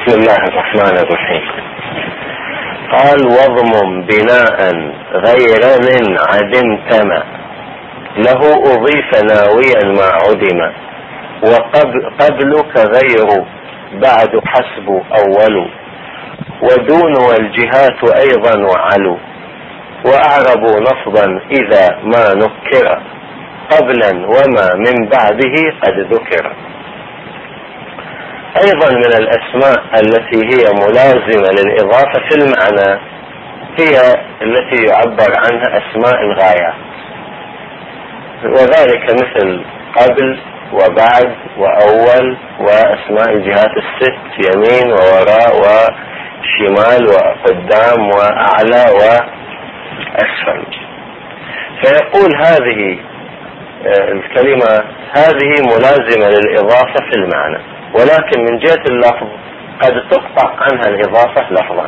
بسم الله الرحمن الرحيم. قال: واضمم بناء غير من عدمتما له أضيف ناويا ما عدم، وقبلك غير بعد حسب أول، ودون والجهات أيضا وعلو، وأعرب لفظا إذا ما نكر قبلا وما من بعده قد ذكر. أيضا من الأسماء التي هي ملازمة للإضافة في المعنى هي التي يعبر عنها أسماء الغايات، وذلك مثل قبل وبعد وأول، وأسماء الجهات الست: يمين ووراء وشمال وقدام وأعلى وأسفل. فيقول هذه الكلمة هذه ملازمة للإضافة في المعنى، ولكن من جهة اللفظ قد تقطع عنها الإضافة لفظا.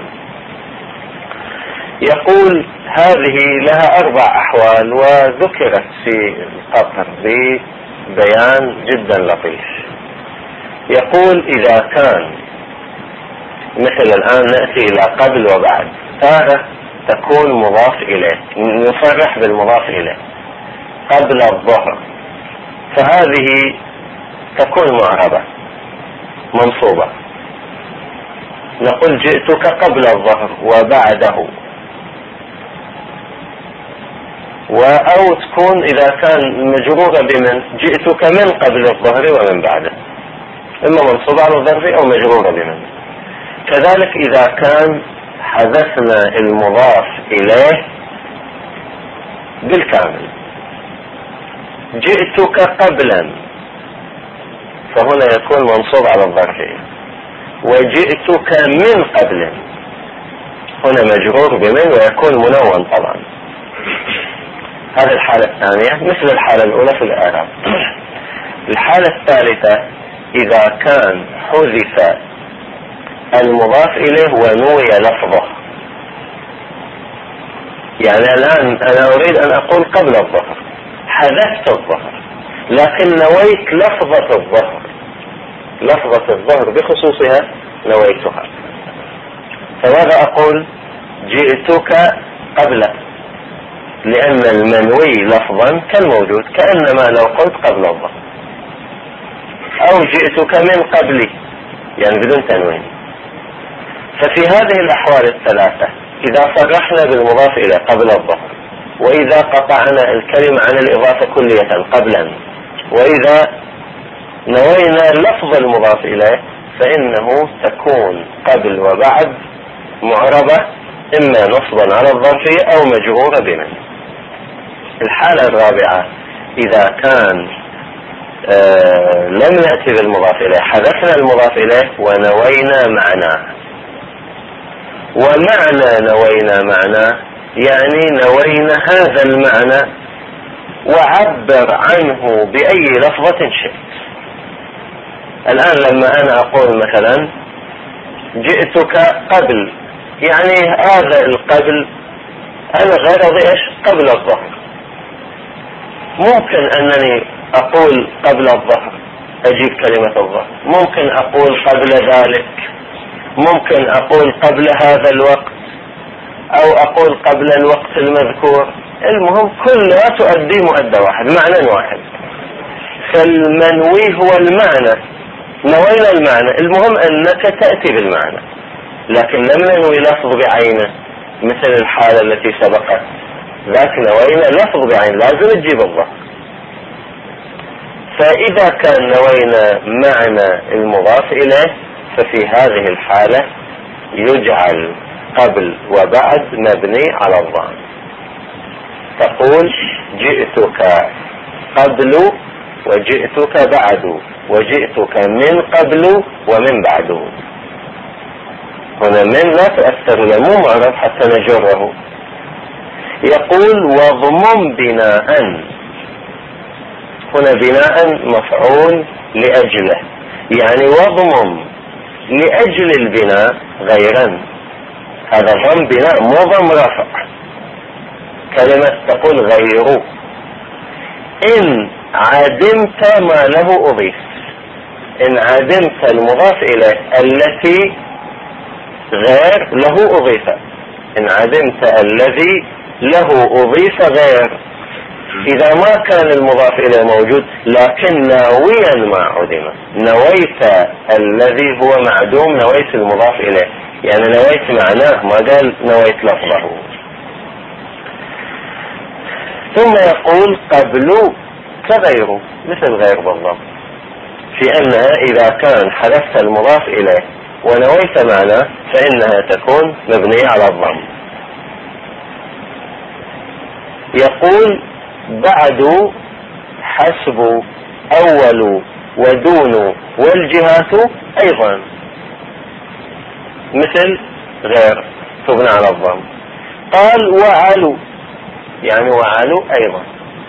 يقول هذه لها 4 أحوال وذكرت في القطر ببيان جدا لطيف. يقول إذا كان مثل الآن نأتي إلى قبل وبعد، تارة تكون مضاف إليه، نصرح بالمضاف إليه قبل الظهر، فهذه تكون معربة منصوبة، نقول جئتك قبل الظهر وبعده، أو تكون إذا كان مجرورة بمن جئتك من قبل الظهر ومن بعده، إما منصوبة على الظرف أو مجرورة بمن. كذلك إذا كان حذفنا المضاف إليه بالكامل، جئتك قبلا فهنا يكون منصوب على الظرفية، وجئتك من قبل هنا مجرور بمن ويكون منون طبعا. هذه الحالة الثانية مثل الحالة الأولى في الإعراب. الحالة الثالثة إذا كان حذف المضاف إليه ونوي لفظه، يعني الآن أنا أريد أن أقول قبل الظهر، حذفت الظهر لكن نويت لفظة الظهر، لفظة الظهر بخصوصها نويتها، فماذا أقول؟ جئتك قبل، لأن المنوي لفظا كالموجود، كأنما لو قلت قبل الظهر. أو جئتك من قبلي يعني بدون تنوين. ففي هذه الأحوال الثلاثة إذا صرحنا بالمضاف إلى قبل الظهر، وإذا قطعنا الكلمة عن الإضافة كلية قبلا، وإذا نوينا لفظ المضاف إليه، فإنه تكون قبل وبعد معربة إما نصبا على الظرفية أو مجرورة بمن. الحالة الرابعة إذا كان لم نأتي بالمضاف إليه، حذفنا المضاف إليه ونوينا معناه. ومعنى نوينا معناه يعني نوينا هذا المعنى وعبر عنه بأي لفظة شئت. الآن لما أنا أقول مثلا جئتك قبل، يعني هذا القبل أنا غرضي إيش؟ قبل الظهر. ممكن أنني أقول قبل الظهر أجيب كلمة الظهر، ممكن أقول قبل ذلك، ممكن أقول قبل هذا الوقت، أو أقول قبل الوقت المذكور. المهم كلها تؤدي مؤدى واحد، معنى واحد. فالمنوي هو المعنى، نوينا المعنى، المهم أنك تأتي بالمعنى، لكن لم ننوي لفظ بعينه مثل الحالة التي سبقت، ذاك نوينا لفظ بعين لازم تجيب الظهر. فإذا كان نوينا معنى المضاف إليه ففي هذه الحالة يجعل قبل وبعد مبني على الضم. تقول جئتك قبل وجئتك بعد وجئتك من قبل ومن بعد. هنا من لا تؤثر له، مو معرف حتى نجره. يقول واضمم بناء، هنا بناء مفعول لأجله، يعني واضمم لأجل البناء غيرا. هذا ضم بناء مو ضم رفع. كلمة تقول غيره إن عدمت ما له أضيف، إن عدمت المضاف إليه التي غير له أضيف. إن عدمت الذي له أضيف غير. إذا ما كان المضاف إليه موجود لكن ناويا ما عدم، نويت الذي هو معدوم، نويت المضاف إليه، يعني نويت معناه، ما قال نويت لفظه. ثم يقول قبل كغيره، مثل غير بالضبط، في أنها إذا كان حذفت المضاف إليه ونويت معناه فإنها تكون مبنية على الضم. يقول بعد، حسب، أول، ودون، والجهات أيضا مثل غير تبنى على الضم. قال وعلو، يعني وعلو أيضا.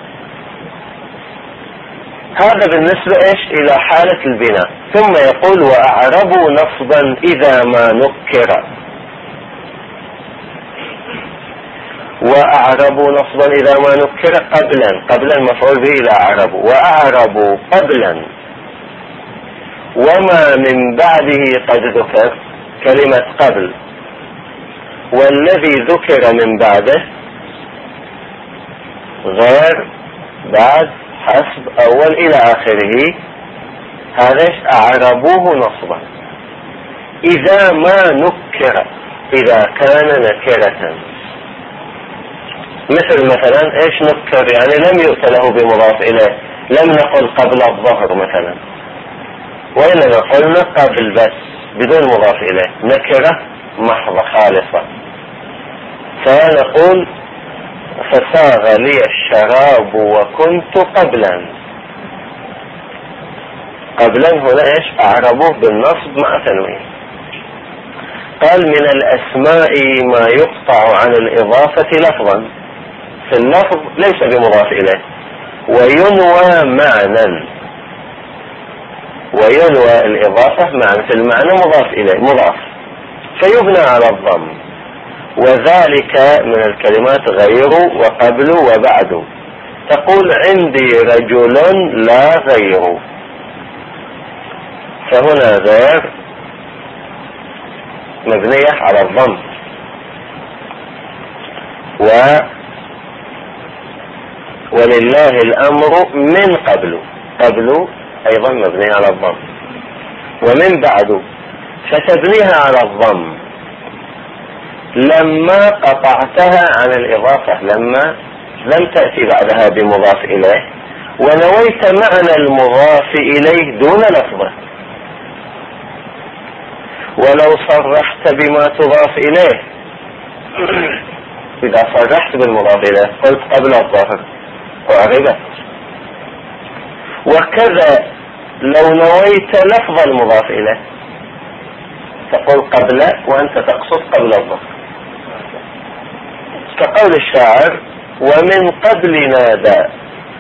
هذا بالنسبة إلى حالة البناء. ثم يقول وأعربوا نصبا إذا ما نكر. وأعربوا نصبا إذا ما نكر قبلا مفعول به إلى أعربوا. وأعربوا قبلا وما من بعده قد ذكر، كلمة قبل والذي ذكر من بعده غير، بعد، حسب، أول إلى آخره، هذا أعربوه نصبا إذا ما نكر، إذا كان نكرة. مثلا نكر، يعني لم يؤت له بمضاف إليه، لم نقل قبل الظهر مثلا، وإنما قلنا قبل بس بدون مضاف إليه، نكرة محضة خالصة. فنقول فساغ لي الشراب وكنت قبلا. قبلا هنا أعربوه بالنصب مع تنوين. قال من الأسماء ما يقطع عن الإضافة لفظا، في اللفظ ليس بمضاف إليه، وينوى معنى، وينوى الإضافة معنى، في المعنى مضاف إليه، مضاف، فيبنى على الضم. وذلك من الكلمات غير وقبل وبعد. تقول عندي رجل لا غير، فهنا غير مبنية على الضم. ولله الأمر من قبل، قبل أيضا مبنية على الضم. ومن بعد فتبنيها على الضم لما قطعتها عن الإضافة، لما لم تأتي بعدها بمضاف إليه، ونويت معنى المضاف إليه دون لفظه. ولو صرحت بما تضاف إليه، إذا صرحت بالمضاف إليه قلت قبل الظهر أعربت. وكذا لو نويت لفظ المضاف إليه تقول قبل وأنت تقصد قبل الظهر، كقول الشاعر ومن قبل نادى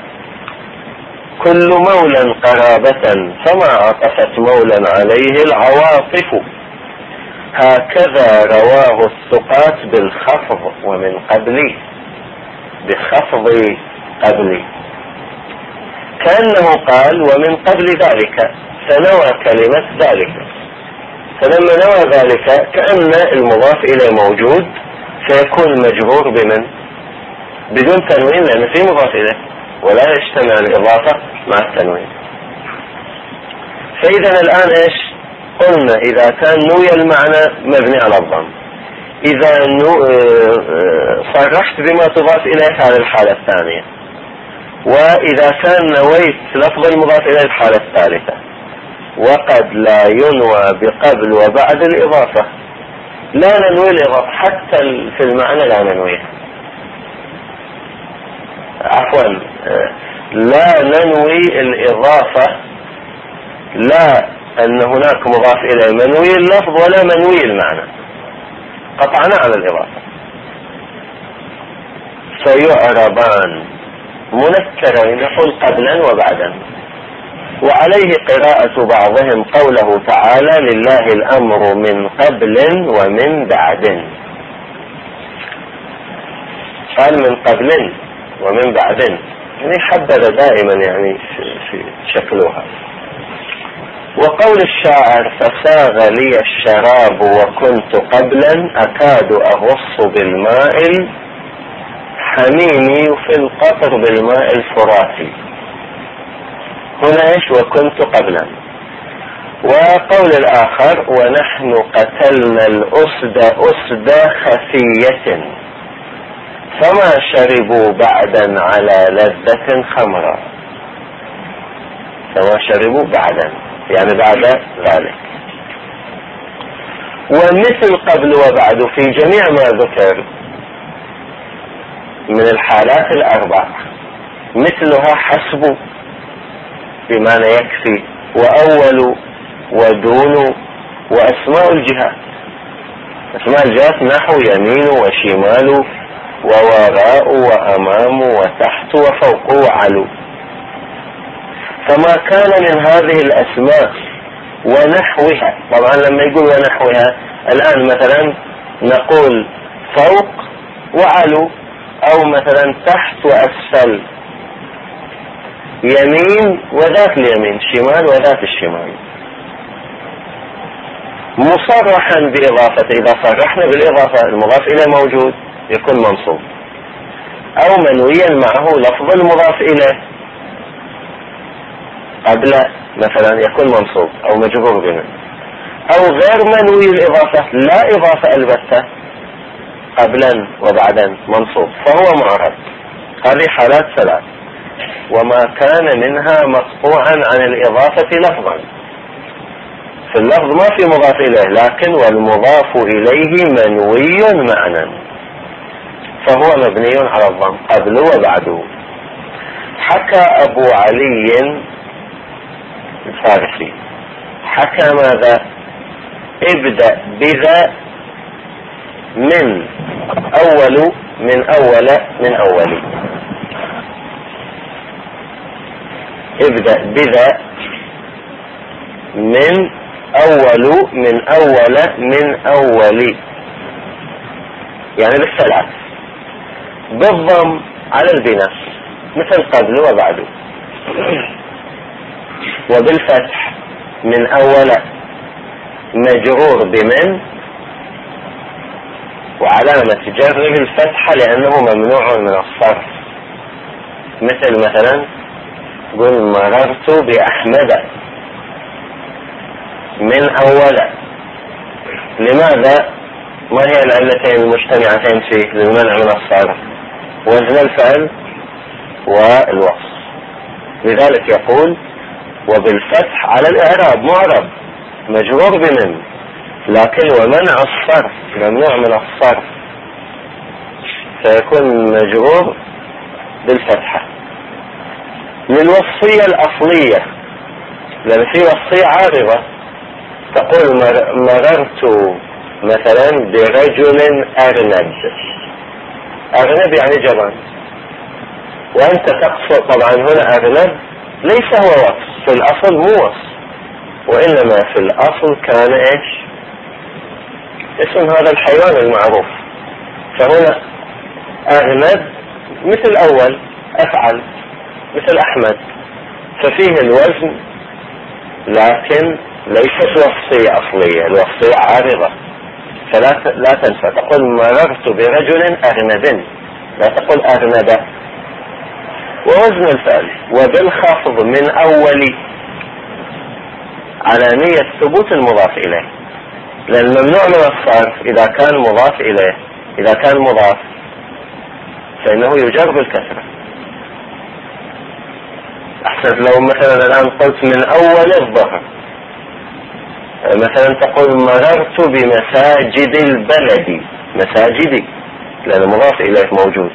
كل مولى قرابة فما عطفت مولى عليه العواطف. هكذا رواه الثقات بالخفض ومن قبل، بخفض قبل، كأنه قال ومن قبل ذلك، فنوى كلمة ذلك. فلما نوى ذلك كأن المضاف إليه موجود، فيكون مجرور بمن؟ بدون تنوين، لأن فيه مضاف إليه ولا يجتمع الإضافة مع التنوين. فإذا الآن قلنا إذا كان نوي المعنى مبني على الضم، إذا صرحت بما تضاف إليه على الحالة الثانية، وإذا كان نويت لفظ المضاف إليه الحالة الثالثة. وقد لا ينوى بقبل وبعد الإضافة، لا ننوي الإضافة حتى في المعنى، لا ننويها، عفوا لا ننوي الإضافة، لا أن هناك مضاف إليه منوي اللفظ ولا منوي المعنى، قطعنا على الإضافة. فيعربان منكرين، نقول قبلا وبعدا. وعليه قراءة بعضهم قوله تعالى لله الأمر من قبل ومن بعد. قال من قبل ومن بعد، يعني حبذ دائما يعني في شكلها. وقول الشاعر فساغ لي الشراب وكنت قبلا أكاد أغص بالماء حميمي في القطر بالماء الفراتي. هنا ايش؟ وكنت قبلا. وقول الآخر ونحن قتلنا الأسد أسد خفية فما شربوا بعدا على لذة خمرا. فما شربوا بعدا يعني بعد ذلك. ومثل قبل وبعد في جميع ما ذكر من الحالات الأربع مثلها حسب بمعنى يكفي، وأول ودون، وأسماء الجهات. أسماء الجهات نحو يمين وشمال ووراء وأمام وتحت وفوق وعلو. فما كان من هذه الأسماء ونحوها، طبعا لما يقول ونحوها الآن مثلا نقول فوق وعلو، أو مثلا تحت وأسفل، يمين وذات اليمين، شمال وذات الشمال، مصرحا بإضافة. إذا صرحنا بالإضافة المضاف إليه موجود يكون منصوب، أو منويا معه لفظ المضاف إليه قبل مثلا يكون منصوب أو مجرور به، أو غير منوي الإضافة لا إضافة البتة قبلا وبعدا منصوب فهو معرب. هذه حالات ثلاث. وما كان منها مقطوعا عن الإضافة لفظا، في اللفظ ما في مضاف إليه لكن والمضاف إليه منوي معنى فهو مبني على الضم قبل وبعده. حكى أبو علي الفارسي، حكى ماذا؟ ابدأ بذا من أول من أولي. ابدأ بذا من أولي يعني بالثلاث، بالضم على البناء مثل قبل وبعده، وبالفتح من أول مجرور بمن وعلامة جره الفتحة لأنه ممنوع من الصرف. مثلا قل مررت بأحمد من أول. لماذا؟ ما هي العلتين المجتمعتين فيه للمنع من الصرف؟ وزن الفعل والوصف. لذلك يقول وبالفتح على الإعراب معرب مجرور بمن، لكن ومنع الصرف ممنوع من الصرف فيكون مجرور بالفتحة. للوصية الأصلية لأن في وصية عارضة تقول مررت مثلا برجل أرنب. أرنب يعني جبان، وأنت تقصد طبعا هنا أرنب ليس هو وصف في الأصل، مو وصف وإنما في الأصل كان إيش؟ اسم هذا الحيوان المعروف. فهنا أرنب مثل أول أفعل مثل أحمد، ففيه الوزن لكن ليست وصية أصلية، الوصية عارضة. فلا تنسى تقول مررت برجل أرنب، لا تقول أرنب. ووزن الفعل وبالخفض من أول على نية ثبوت المضاف إليه، لأن ممنوع من الصرف إذا كان مضاف إليه. إذا كان مضاف فإنه يجر بالكسرة. أحسن لو مثلا الآن قلت من أول الظهر، مثلا تقول مررت بمساجد البلد، مساجدي لأن مضاف إليه موجود.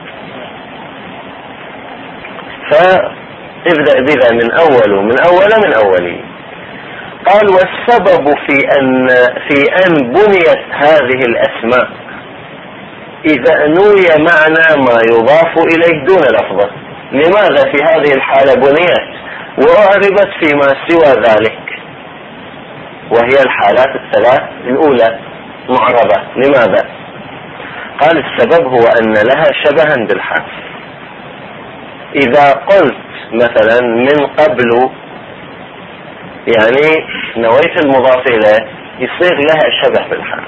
فابدأ بذا من أولي. قال والسبب في أن بنيت هذه الأسماء إذا نوي معنى ما يضاف إليه دون لفظه. لماذا في هذه الحالة بنيت وأعربت فيما سوى ذلك وهي الحالات الثلاث الأولى معربة؟ لماذا؟ قال السبب هو أن لها شبها بالحرف. إذا قلت مثلا من قبل يعني نويت المضاف إليه يصير لها شبه بالحرف.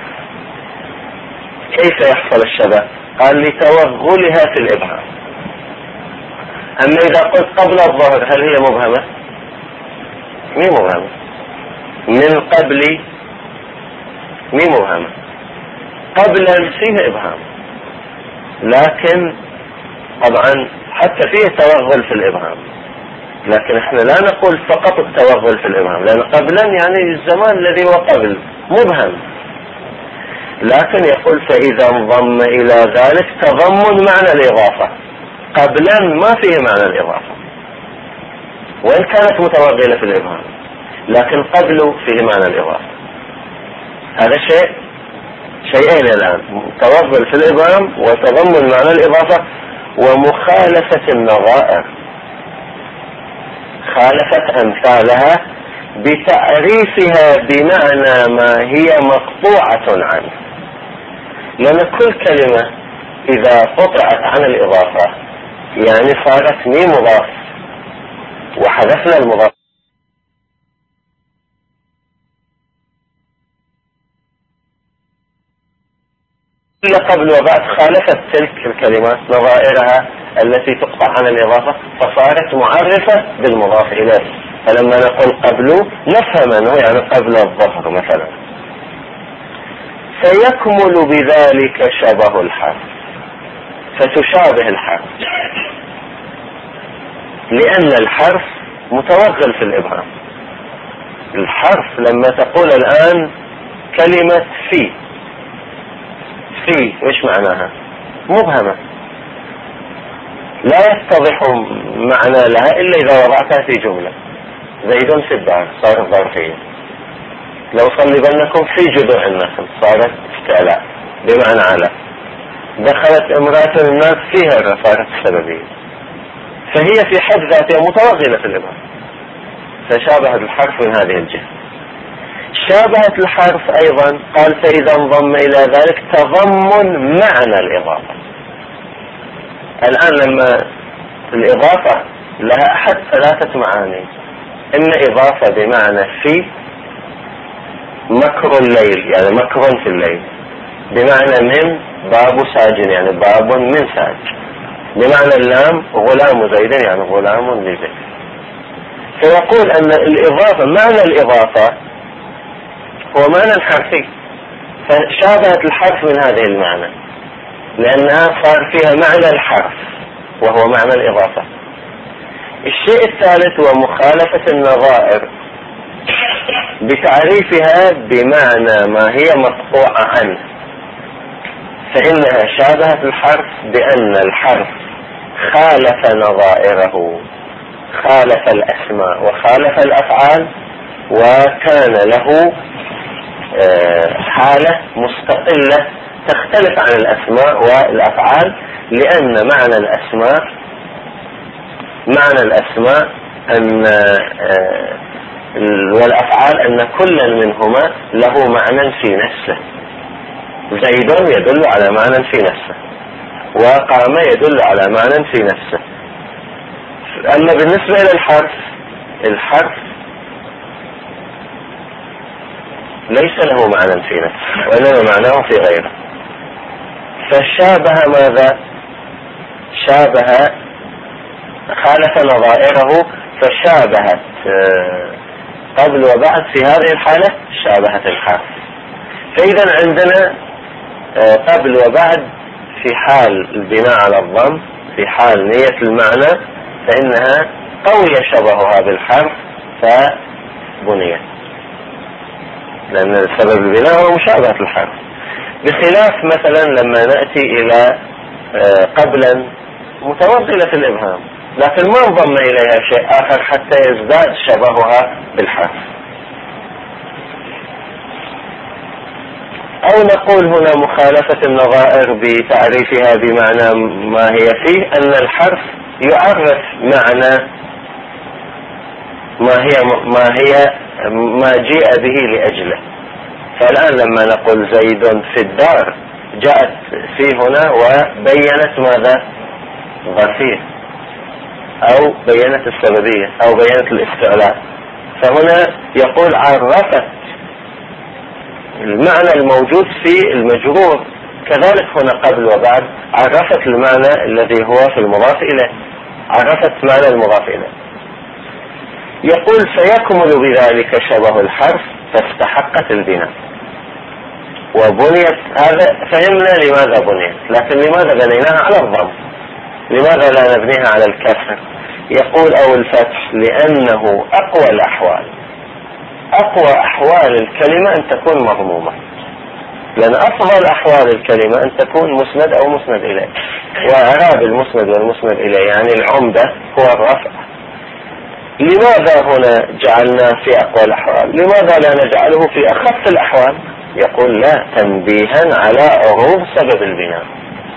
كيف يحصل الشبه؟ قال لتوغلها في الإبهام. أما إذا قلت قبل الظهر هل هي مبهمة؟ مي مبهمة. من قبل مي مبهمة. قبل فيه إبهام، لكن طبعا حتى فيه توغل في الإبهام، لكن احنا لا نقول فقط التوغل في الإبهام، لأن قبلا يعني الزمان الذي هو قبل مبهم، لكن يقول فإذا انضم إلى ذلك تضمن معنى الإضافة. قبلا ما فيه معنى الإضافة وإن كانت متوغلة في الإبهام، لكن قبله فيه معنى الإضافة. هذا شيئين الآن، توغل في الإبهام وتضمن معنى الإضافة. ومخالفة النظائر، خالفت أمثالها بتعريفها بمعنى ما هي مقطوعة عنه، لأن كل كلمة إذا قطعت عن الإضافة يعني صارت مي مضاف وحذفنا المضاف قبل وبعد، خالفت تلك الكلمات نظائرها التي تقطع عن الإضافة فصارت معرفة بالمضاف إليه. فلما نقول قبل نفهم أنه يعني قبل الظهر مثلا. فيكمل بذلك شبه الحرف، فتشابه الحرف، لأن الحرف متوغل في الإبهام. الحرف لما تقول الآن كلمة في ايش معناها؟ مبهمة، لا يتضح معنى لها إلا إذا وضعتها في جملة. زيد في الدار صارت ظرفية، لو صلبنكم في جذوع النخل صارت استعلاء بمعنى على، دخلت امرأة الناس فيها صارت سببية. فهي في حد ذاتها متوغلة في الإبهام، فشابهت الحرف من هذه الجهة. شابهت الحرف أيضا، قال فإذا انضم إلى ذلك تضمن معنى الإضافة. الآن لما الإضافة لها أحد ثلاثة معاني، إما إضافة بمعنى في مكر الليل يعني مكر في الليل، بمعنى من باب ساجن يعني باب من ساج، بمعنى اللام غلام زيد يعني غلام لزيد. فيقول أن الإضافة معنى الإضافة هو معنى الحرفي، فشابهت الحرف من هذه المعنى لأنها صار فيها معنى الحرف وهو معنى الإضافة. الشيء الثالث هو مخالفة النظائر بتعريفها بمعنى ما هي مقطوعة عنه، فإنها شابهت الحرف بأن الحرف خالف نظائره، خالف الأسماء وخالف الأفعال، وكان له حالة مستقلة تختلف عن الأسماء والأفعال، لأن معنى الأسماء أن والأفعال أن كل منهما له معنى في نفسه. زيد يدل على معنى في نفسه، وقام يدل على معنى في نفسه. أما بالنسبة إلى الحرف ليس له معنى في نفسه وإنما معناه في غيره. فشابه ماذا؟ خالف نظائره، فشابهت قبل وبعد في هذه الحالة شابهت الحرف. فإذا عندنا قبل وبعد في حال البناء على الضم، في حال نية المعنى فإنها قوي شبهها بالحرف فبنيت، لأن سبب البناء هو مشابهة الحرف. بخلاف مثلا لما نأتي إلى قبلا متوغلة في الإبهام لكن ما انضم إليها شيء آخر حتى يزداد شبهها بالحرف. أو نقول هنا مخالفة النظائر بتعريفها بمعنى ما هي فيه، أن الحرف يعرف معنى ما جيء به لأجله. فالآن لما نقول زيد في الدار جاءت في هنا وبينت ماذا؟ ظرفية، أو بينت السببية، أو بينت الاستعلاء. فهنا يقول عرفت المعنى الموجود في المجرور، كذلك هنا قبل وبعد عرفت المعنى الذي هو في المضاف إليه، عرفت معنى المضاف إليه. يقول فيكمل بذلك شبه الحرف فاستحقت البناء وبنيت. هذا فهمنا لماذا بنيت، لكن لماذا بنيناها على الضم؟ لماذا لا نبنيها على الكسر؟ يقول أو الفتح لأنه أقوى الأحوال، أقوى أحوال الكلمة أن تكون مضمومة، لأن أفضل أحوال الكلمة أن تكون مسند أو مسند إليه، وإعراب المسند والمسند إليه يعني العمدة هو الرفع. لماذا هنا جعلنا في أقوى الأحوال؟ لماذا لا نجعله في أخف الأحوال؟ يقول لا، تنبيها على عروض سبب البناء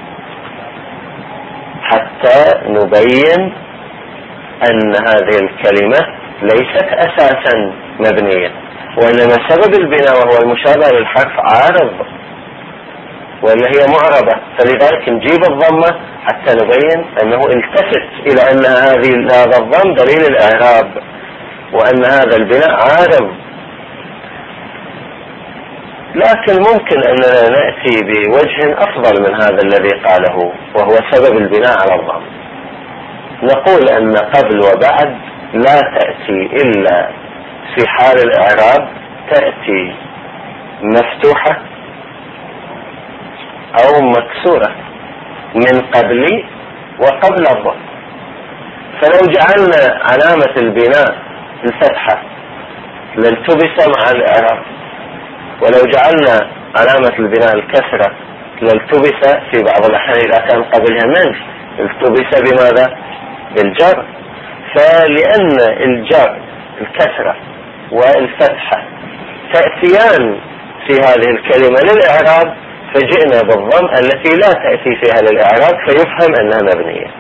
حتى نبين أن هذه الكلمة ليست أساسا مبنية، وإنما سبب البناء وهو المشابه للحرف عارض ولا هي معربة، فلذلك نجيب الضمة حتى نبين أنه التفت إلى أن هذا الضم دليل الإعراب وأن هذا البناء عارض. لكن ممكن أننا نأتي بوجه أفضل من هذا الذي قاله وهو سبب البناء على الضم. نقول أن قبل وبعد لا تأتي إلا في حال الإعراب، تأتي مفتوحة أو مكسورة من قبل وقبل الضم. فلو جعلنا علامة البناء الفتحة لالتبس مع الإعراب، ولو جعلنا علامة البناء الكسرة لالتبس في بعض الأحيان إذا كان قبلها منه التبس بماذا؟ بالجر. فلأن الجر الكسرة والفتحة تأتيان في هذه الكلمة للإعراب فجئنا بالضم التي لا تأتي فيها للإعراب فيفهم أنها مبنية.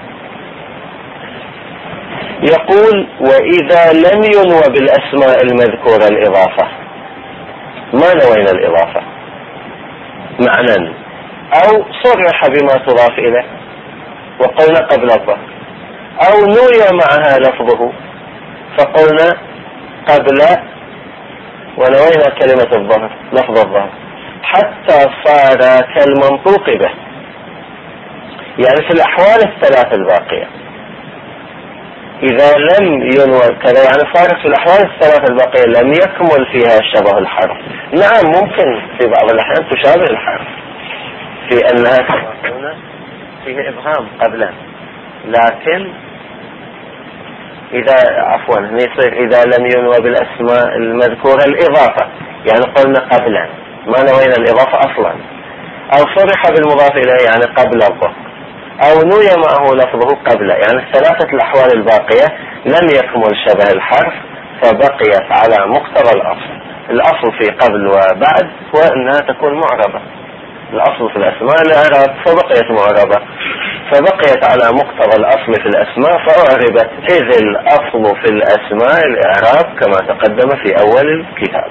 يقول وإذا لم ينوى بالأسماء المذكورة الإضافة، ما نوينا الإضافة معنى أو صرح بما تضاف إليه وقلنا قبل الظهر، أو نوي معها لفظه فقلنا قبل ونوينا كلمة الظهر لفظ الظهر حتى صار كالمنطوق به، يعني في الأحوال الثلاث الباقية إذا لم ينوى كذا يعني صارت في الأحوال الثلاث الباقية لم يكمل فيها شبه الحرف. نعم ممكن في بعض الأحيان تشابه الحرف في أنها كما فيه إبهام قبلا، لكن إذا عفوا يصير إذا لم ينوى بالأسماء المذكورة الإضافة، يعني قلنا قبلا ما نوينا الإضافة أصلا، أو صرح بالمضاف إليه يعني قبل الظهر، أو نوي معه لفظه قبل، يعني الثلاثة الأحوال الباقية لم يكمل شبه الحرف فبقيت على مقتضى الأصل. الأصل في قبل وبعد هو أنها تكون معربة، الأصل في الأسماء الإعراب فبقيت معربة، فبقيت على مقتضى الأصل في الأسماء فأعربت، إذ الأصل في الأسماء الإعراب كما تقدم في أول الكتاب.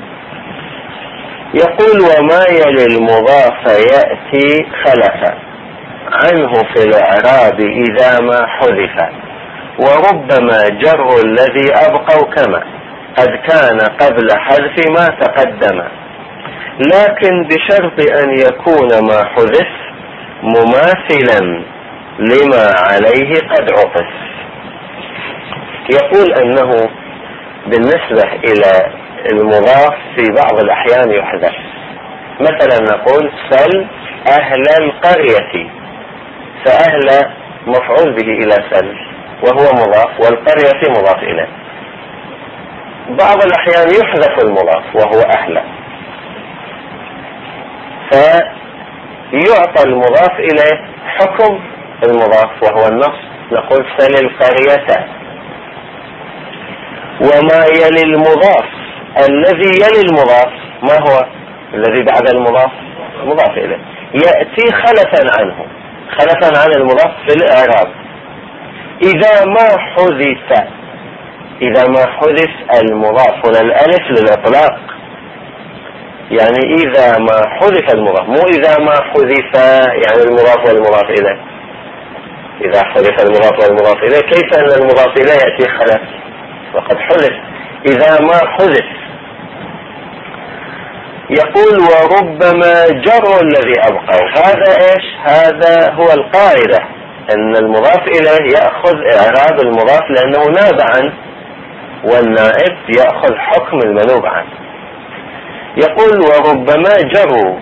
يقول وما يلي المضاف يأتي خلفا عنه في الإعراب إذا ما حذف، وربما جر الذي أبقوا كما قد كان قبل حذف ما تقدم، لكن بشرط أن يكون ما حذف مماثلا لما عليه قد عطف. يقول أنه بالنسبة إلى المضاف في بعض الأحيان يحذف، مثلا نقول سل أهل القرية، فأهل مفعول به إلى سل وهو مضاف والقرية مضاف إليه. بعض الأحيان يحذف المضاف وهو أهل فيعطى المضاف إليه حكم المضاف وهو النص، نقول سل القرية. وما يلي المضاف الذي يلي المضاف ما هو الذي بعد المضاف؟ مضاف إليه، يأتي خلفا عنه، خلفا عن المضاف في الإعراب إذا ما حذف. إذا ما حذف المضاف هنا الألف للإطلاق، يعني إذا ما حذف المضاف، مو إذا ما حذف يعني المضاف والمضاف إليه. إذا حذف المضاف والمضاف إليه كيف أن المضاف إليه يأتي خلف وقد حذف؟ إذا ما حذف. يقول وربما جر الذي أبقوا. هذا إيش؟ هذا هو القاعدة، أن المضاف إليه يأخذ إعراب المضاف لأنه ناب عنه، والنائب يأخذ حكم المنوب عنه. يقول وربما جروا،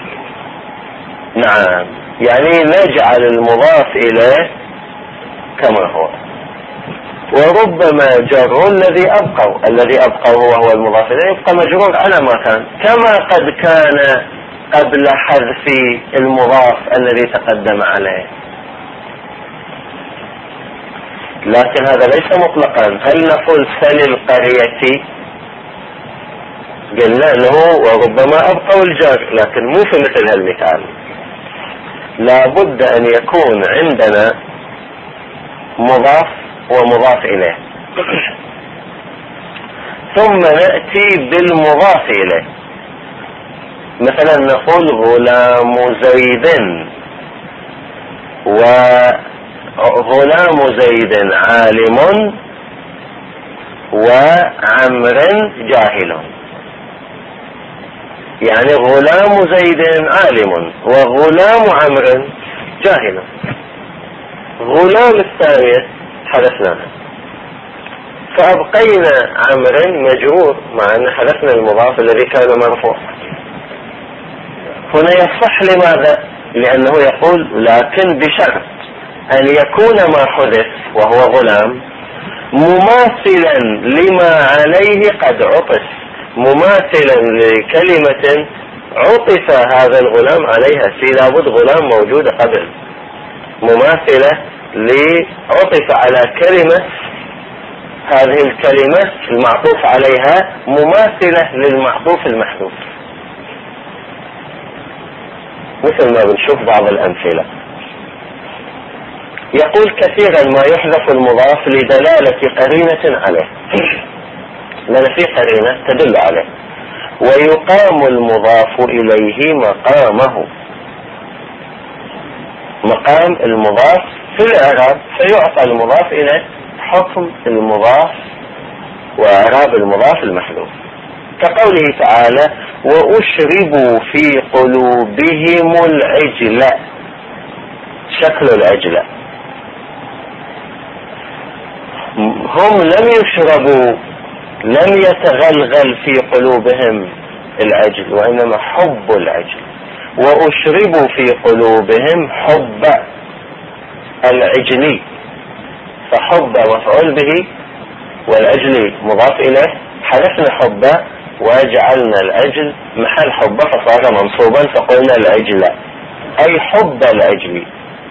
نعم، يعني نجعل المضاف إليه كما هو. وربما جروا الذي أبقوا، الذي أبقوا هو المضاف إليه يبقى مجرور على ما كان، كما قد كان قبل حذف المضاف الذي تقدم عليه. لكن هذا ليس مطلقا. هل نقول فللقرية؟ قلنا له وربما أبقوا الجر، لكن مو في مثل هالمثال. لا بد أن يكون عندنا مضاف ومضاف إليه، ثم نأتي بالمضاف إليه. مثلا نقول غلام زيد، وغلام زيد عالم وعمر جاهل. يعني غلام زيد عالم وغلام عمر جاهل. غلام الثانية حذفناها، فأبقينا عمر مجرور مع أن حذفنا المضاف الذي كان مرفوع. هنا يصح. لماذا؟ لأنه يقول لكن بشرط أن يكون ما حذف وهو غلام مماثلا لما عليه قد عطف، مماثلا لكلمة عطف هذا الغلام عليها. في لابد غلام موجودة قبل، مماثلة لعطف على كلمة، هذه الكلمة المعطوف عليها مماثلة للمعطوف المحذوف، مثل ما بنشوف بعض الأمثلة. يقول كثيرا ما يحذف المضاف لدلالة قرينة عليه، لأن في قرينة تدل عليه، ويقام المضاف إليه مقامه، مقام المضاف في الإعراب، فيعطى المضاف إليه حكم المضاف وإعراب المضاف المحذوف. كقوله تعالى وأشربوا في قلوبهم العجل، شكل العجل. هم لم يشربوا، لم يتغلغل في قلوبهم العجل، وإنما حب العجل. وأشربوا في قلوبهم حب العجل، فحب مفعول به والعجل مضاف إليه، حذفنا حب وجعلنا العجل محل حب فصار منصوبا، فقلنا العجل أي حب العجل.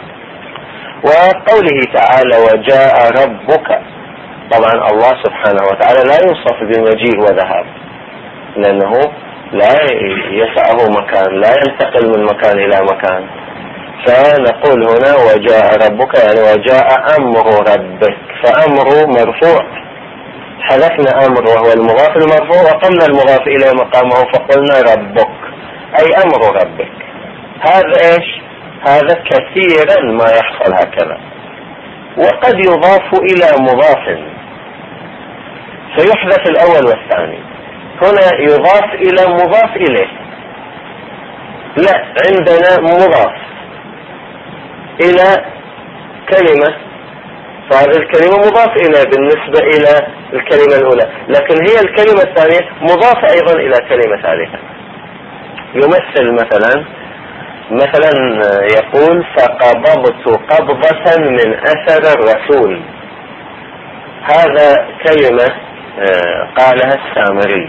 وقوله تعالى وجاء ربك، طبعا الله سبحانه وتعالى لا يوصف بمجيء وذهاب، لأنه لا يسعه مكان، لا ينتقل من مكان إلى مكان. فنقول هنا وجاء ربك يعني وجاء أمر ربك، فأمر مرفوع، حذفنا أمر وهو المضاف المرفوع وقمنا المضاف إلى مقامه فقلنا ربك أي أمر ربك. هذا إيش؟ هذا كثيرا ما يحصل هكذا. وقد يضاف إلى مضاف فيحذف الأول والثاني. هنا يضاف إلى مضاف إليه، لا، عندنا مضاف إلى كلمة، فهذه الكلمة مضاف إلى بالنسبة إلى الكلمة الأولى، لكن هي الكلمة الثانية مضافة أيضا إلى كلمة ثالثة. يمثل مثلا يقول فقبضت قبضة من أثر الرسول، هذا كلمة قالها السامري،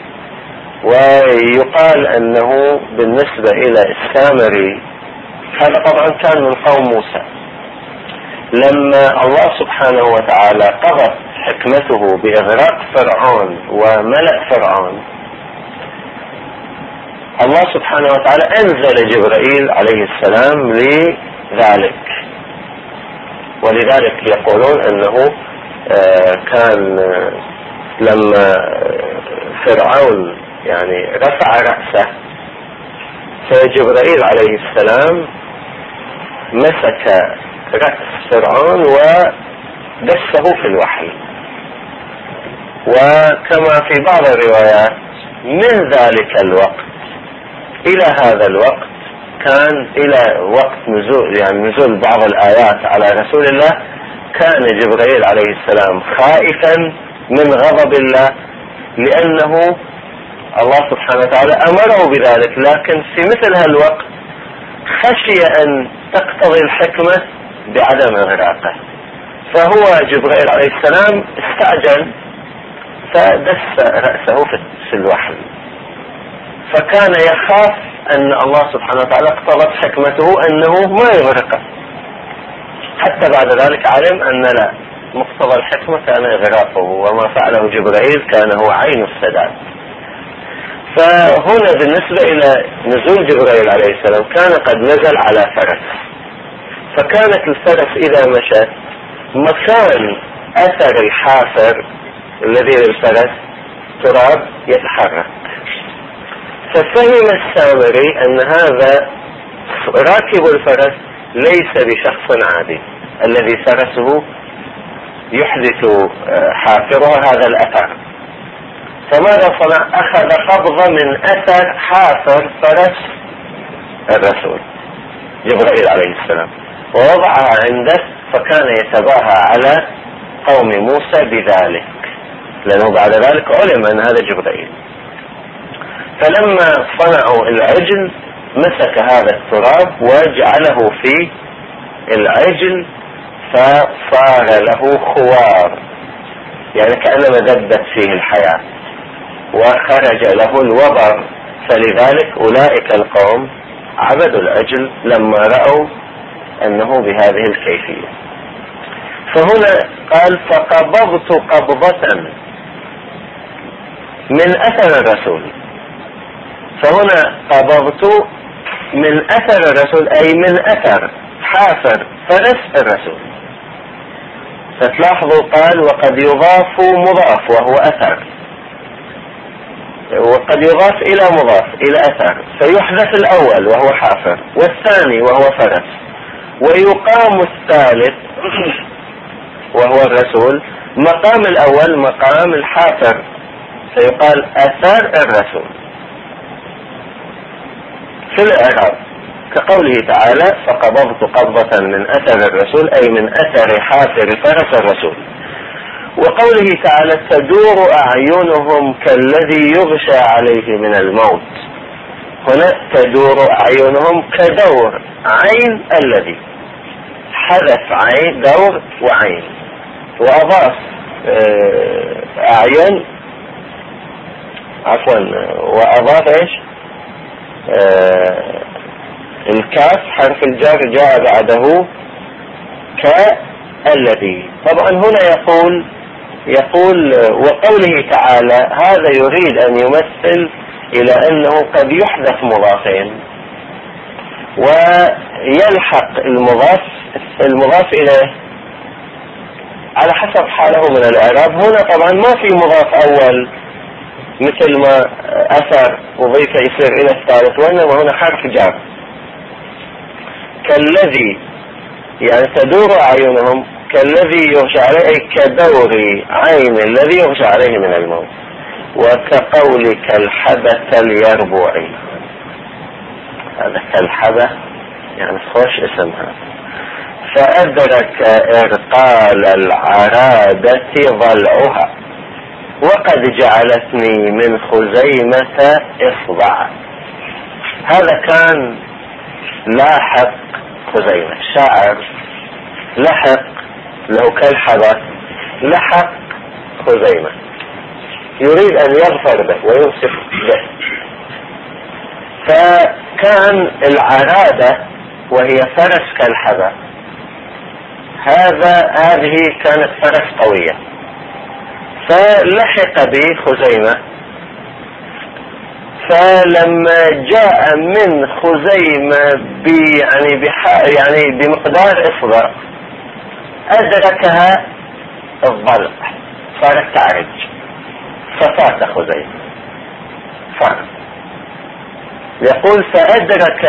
ويقال أنه بالنسبة إلى السامري هذا طبعا كان من قوم موسى. لما الله سبحانه وتعالى قضت حكمته بإغراق فرعون وملأ فرعون، الله سبحانه وتعالى أنزل جبرائيل عليه السلام لذلك. ولذلك يقولون أنه كان لما فرعون يعني رفع رأسه، فجبرائيل عليه السلام مسك رأس فرعون ودسه في الوحي، وكما في بعض الروايات من ذلك الوقت إلى هذا الوقت كان إلى وقت نزول نزول بعض الآيات على رسول الله كان جبريل عليه السلام خائفا من غضب الله، لأنه الله سبحانه وتعالى أمره بذلك، لكن في مثل هالوقت خشي أن تقتضي الحكمة بعدم إغراقه، فهو جبريل عليه السلام استعجل فدس رأسه في الوحل، فكان يخاف أن الله سبحانه وتعالى اقتضت حكمته أنه ما يغرقه، حتى بعد ذلك علم أن لا، مقتضى الحكمة كان إغراقه، وما فعله جبريل كان هو عين السداد. فهنا بالنسبة إلى نزول جبريل عليه السلام كان قد نزل على فرس، فكانت الفرس إذا مشت مكان أثر الحافر الذي للفرس تراب يتحرك، ففهم السامري أن هذا راكب الفرس ليس بشخص عادي الذي فرسه يحدث حافرها هذا الأثر، فماذا صنع؟ أخذ قبضة من أثر حافر فرس الرسول جبريل عليه السلام ووضعها عنده، فكان يتباهى على قوم موسى بذلك، لأنه بعد ذلك علم أن هذا جبريل. فلما صنعوا العجل مسك هذا التراب وجعله في العجل فصار له خوار، يعني كأنما دبت فيه الحياة وخرج له الوبر، فلذلك أولئك القوم عبدوا العجل لما رأوا أنه بهذه الكيفية. فهنا قال فقبضت قبضة من أثر الرسول، فهنا قبضت من أثر الرسول أي من أثر حافر فرس الرسول. فتلاحظوا قال وقد يضاف مضاف وهو أثر، وقد يضاف إلى مضاف إلى أثر، فيحذف الأول وهو حافر والثاني وهو فرس، ويقام الثالث وهو الرسول مقام الأول مقام الحافر، فيقال أثر الرسول في الإعراب كقوله تعالى فقبضت قبضة من أثر الرسول أي من أثر حافر فرس الرسول. وقوله تعالى تدور أعينهم كالذي يغشى عليه من الموت، هنا تدور أعينهم كدور عين الذي، حذف عين دور وعين وأضاف أعين وأضاف إيش الكاف حرف الجر جاء بعده كالذي. طبعا هنا يقول وقوله تعالى هذا يريد أن يمثل إلى أنه قد يحدث مضافين ويلحق المضاف إليه على حسب حاله من الإعراب. هنا طبعا ما في مضاف أول مثل ما أثر وضيف يصير إلى الثالث، وإنما هنا حرف جر كالذي، يعني تدور أعينهم كالذي يغشى عليه أي كدور عين الذي يغشى عليه من الموت، وكقولك الحبة اليربوعي، هذا كالحبة يعني خوش اسمها. فأدرك إرقال العرادة ضلعها وقد جعلتني من خزيمة إصبع. هذا كان لاحق خزيمة، شاعر لحق له كالحبة لحق خزيمة، يريد أن يظفر به ويوصف به. فكان العرادة وهي فرس كالحبة، هذه كانت فرس قوية، فلحق به خزيمة. فلما جاء من خزيمة يعني بمقدار إصبع أدركها الضلع، صارت تعرج ففات خزيمة فات. يقول فأدرك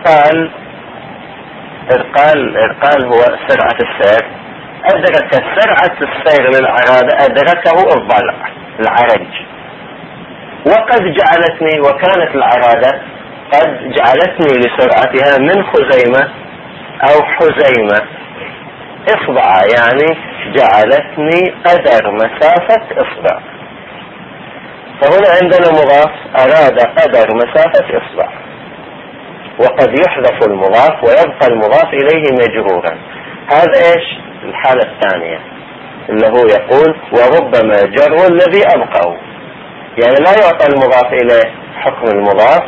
إرقال هو سرعة السير، أدرك سرعة السير للعرادة أدركه الضلع، العرج. وقد جعلتني، وكانت العرادة قد جعلتني لسرعتها من خزيمة أو حزيمة إصبع، يعني جعلتني قدر مسافة إصبع. فهنا عندنا مضاف أراد قدر مسافة إصبع، وقد يحذف المضاف ويبقى المضاف إليه مجرورا. هذا إيش الحالة الثانية اللي هو يقول وربما جر الذي أبقوا، يعني لا يعطى المضاف إليه حكم المضاف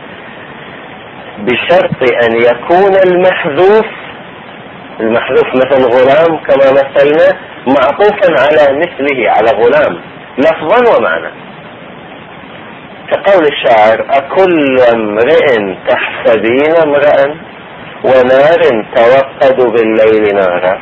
بشرط أن يكون المحذوف مثل غلام كما مثلنا معطوفا على مثله، على غلام لفظا ومعنى، كقول الشاعر أكل امرئ تحسبين امرأ ونار توقد بالليل نارا.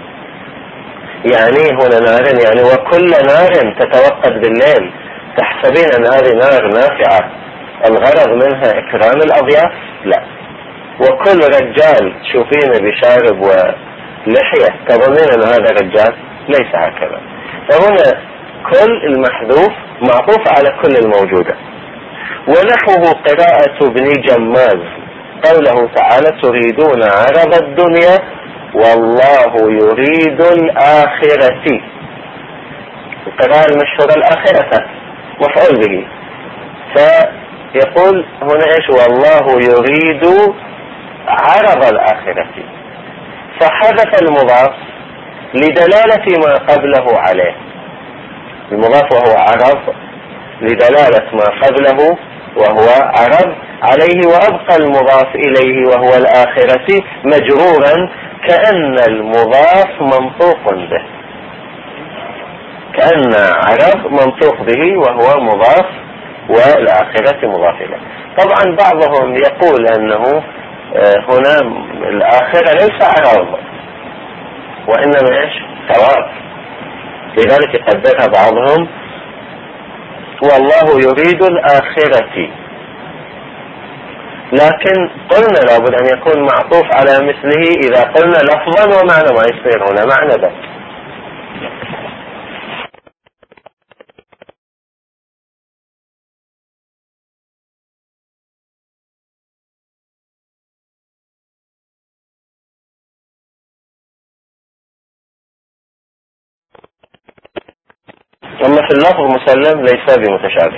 يعني هنا نار يعني وكل نار تتوقد بالليل، تحسبين أن هذه نار نافعة الغرض منها إكرام الأضياف؟ لا. وكل رجال تشوفين بشارب ولحية تظنين أن هذا رجال؟ ليس هكذا. فهنا كل المحذوف معطوف على كل الموجودة. ونحوه قراءة ابن جماز قوله تعالى تريدون عرض الدنيا والله يريد الآخرة. القراءة المشهورة الآخرة مفعول به، فيقول هنا ايش والله يريد عرض الآخرة، فحذف المضاف لدلالة ما قبله عليه. المضاف وهو عرض لدلالة ما قبله وهو عرض عليه، وأبقى المضاف إليه وهو الآخرة مجرورا كأن المضاف منطوق به، كأن عرض منطوق به وهو مضاف والآخرة مضاف إليه. طبعا بعضهم يقول أنه هنا الآخرة ليس عرض وإنما إيش ثواب، لذلك قدرها بعضهم والله يريد الآخرة، لكن قلنا لابد أن يكون معطوف على مثله إذا قلنا لفظا ومعنى، ما يصير هنا معنى بس. أما في اللفظ مسلم ليس بمتشابه.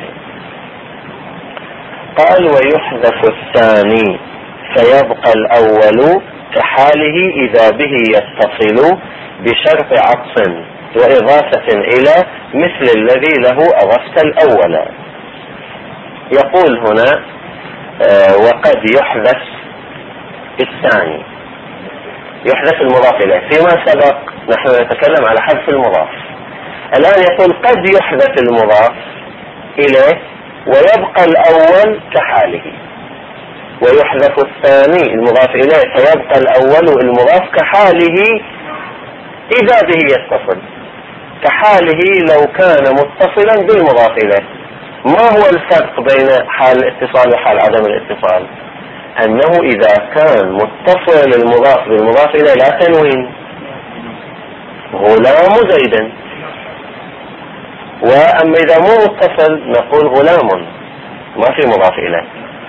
قال ويحذف الثاني فيبقى الأول كحاله إذا به يتصل بشرط عطف وإضافة إلى مثل الذي له أضفت الأول. يقول هنا وقد يحذف الثاني، يحذف المضاف إليه. فيما سبق نحن نتكلم على حذف المضاف، الآن يقول قد يحذف المضاف إليه ويبقى الأول كحاله، ويحذف الثاني المضاف إليه فيبقى الأول المضاف كحاله إذا به يتصل. كحاله لو كان متصلا بالمضاف إليه. ما هو الفرق بين حال الاتصال وحال عدم الاتصال؟ أنه إذا كان متصل المضاف بالمضاف إليه لا تنوين، غلام زيدا، وأما إذا مو متصل نقول غلام، ما في مضاف إليه.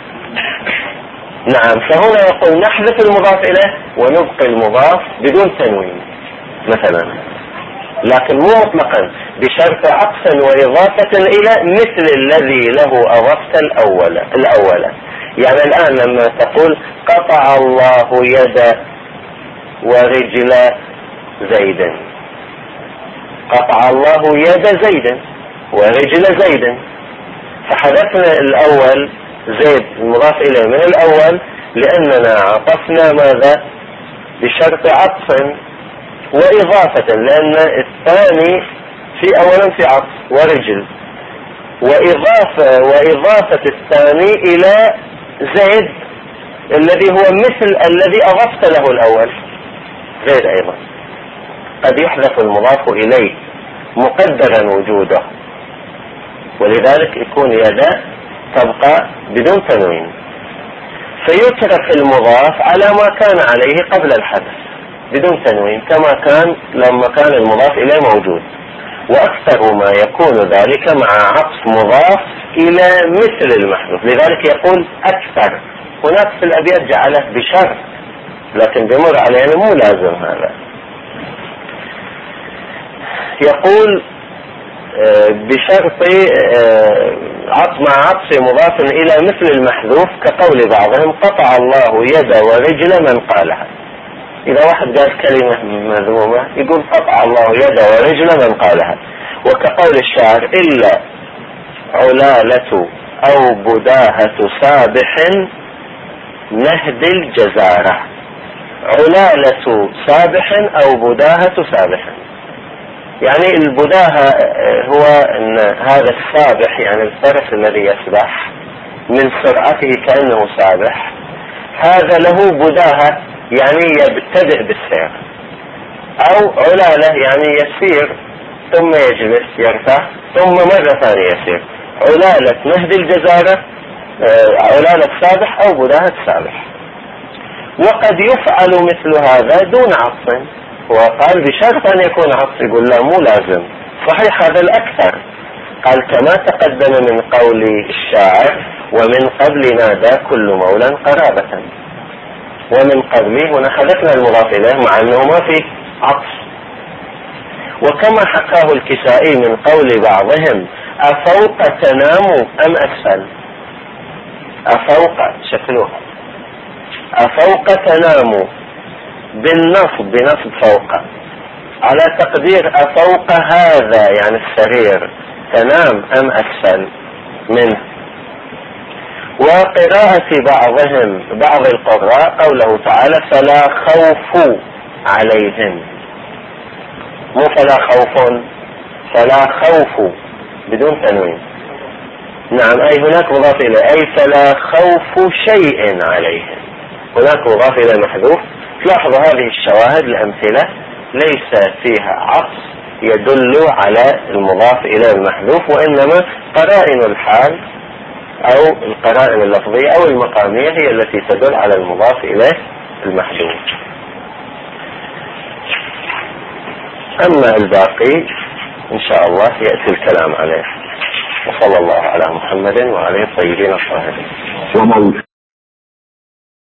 نعم، فهنا يقول نحذف المضاف إليه ونبقي المضاف بدون تنوين مثلا، لكن مو مطلقا، بشرط عطف وإضافة إلى مثل الذي له أضفت الأول. يعني الآن لما تقول قطع الله يد ورجل زيد، قطع الله يد زيد ورجل زيد، فحذفنا الأول زيد المضاف إليه من الأول لأننا عطفنا ماذا بشرط عطف وإضافة، لأن الثاني في أولا في عطف ورجل، وإضافة الثاني إلى زيد الذي هو مثل الذي أضفت له الأول زيد أيضا. قد يحذف المضاف إليه مقدرا وجوده، ولذلك يكون يدا تبقى بدون تنوين، فيترك المضاف على ما كان عليه قبل الحذف بدون تنوين كما كان لما كان المضاف إليه موجود. وأكثر ما يكون ذلك مع عطف مضاف إلى مثل المحذوف، لذلك يقول أكثر. هناك في الأبيات جعله بشرط، لكن بمر علينا مو لازم هذا. يقول بشرط مع عطف مضاف إلى مثل المحذوف كقول بعضهم قطع الله يد ورجل من قالها. إذا واحد قال كلمة مذمومة يقول قطع الله يد ورجل من قالها. وكقول الشاعر إلا علالة أو بداهة سابح نهد الجزارة. علالة سابح أو بداهة سابح، يعني البداهة هو أن هذا السابح يعني الفرس الذي يسبح من سرعته كأنه سابح، هذا له بداهة يعني يبتدئ بالسير، أو علالة يعني يسير ثم يجلس يرتاح ثم مرة ثانية يسير. علالة نهد الجزارة علالة سابح أو بداهة سابح. وقد يفعل مثل هذا دون عطف، وقال بشرط أن يكون عطف، يقول لا مو لازم. صحيح هذا الأكثر، قال كما تقدم من قول الشاعر ومن قبل نادى كل مولى قرابة. ومن قبل هنا حذفنا المضاف إليه مع أنه ما في عطف. وكما حكاه الكسائي من قول بعضهم أفوق تنام أم أسفل. أفوق شكلها أفوق تنام بالنصب بنصب فوق، على تقدير أفوق هذا يعني السرير تنام أم أسفل منه. وقراءة بعض القراء قوله تعالى فلا خوف عليهم، مو فلا خوف، فلا خوف بدون تنوين. نعم أي هناك مضاف إليه، أي فلا خوف شيء عليهم، هناك مضاف إلى محذوف. تلاحظوا هذه الشواهد الأمثلة ليس فيها عطف يدل على المضاف إلى المحذوف، وإنما قرائن الحال أو القرائن اللفظية أو المقامية هي التي تدل على المضاف إليه المحذوف. أما الباقي إن شاء الله يأتي الكلام عليه. وصلى الله على محمد وعلى الطيبين الطاهرين.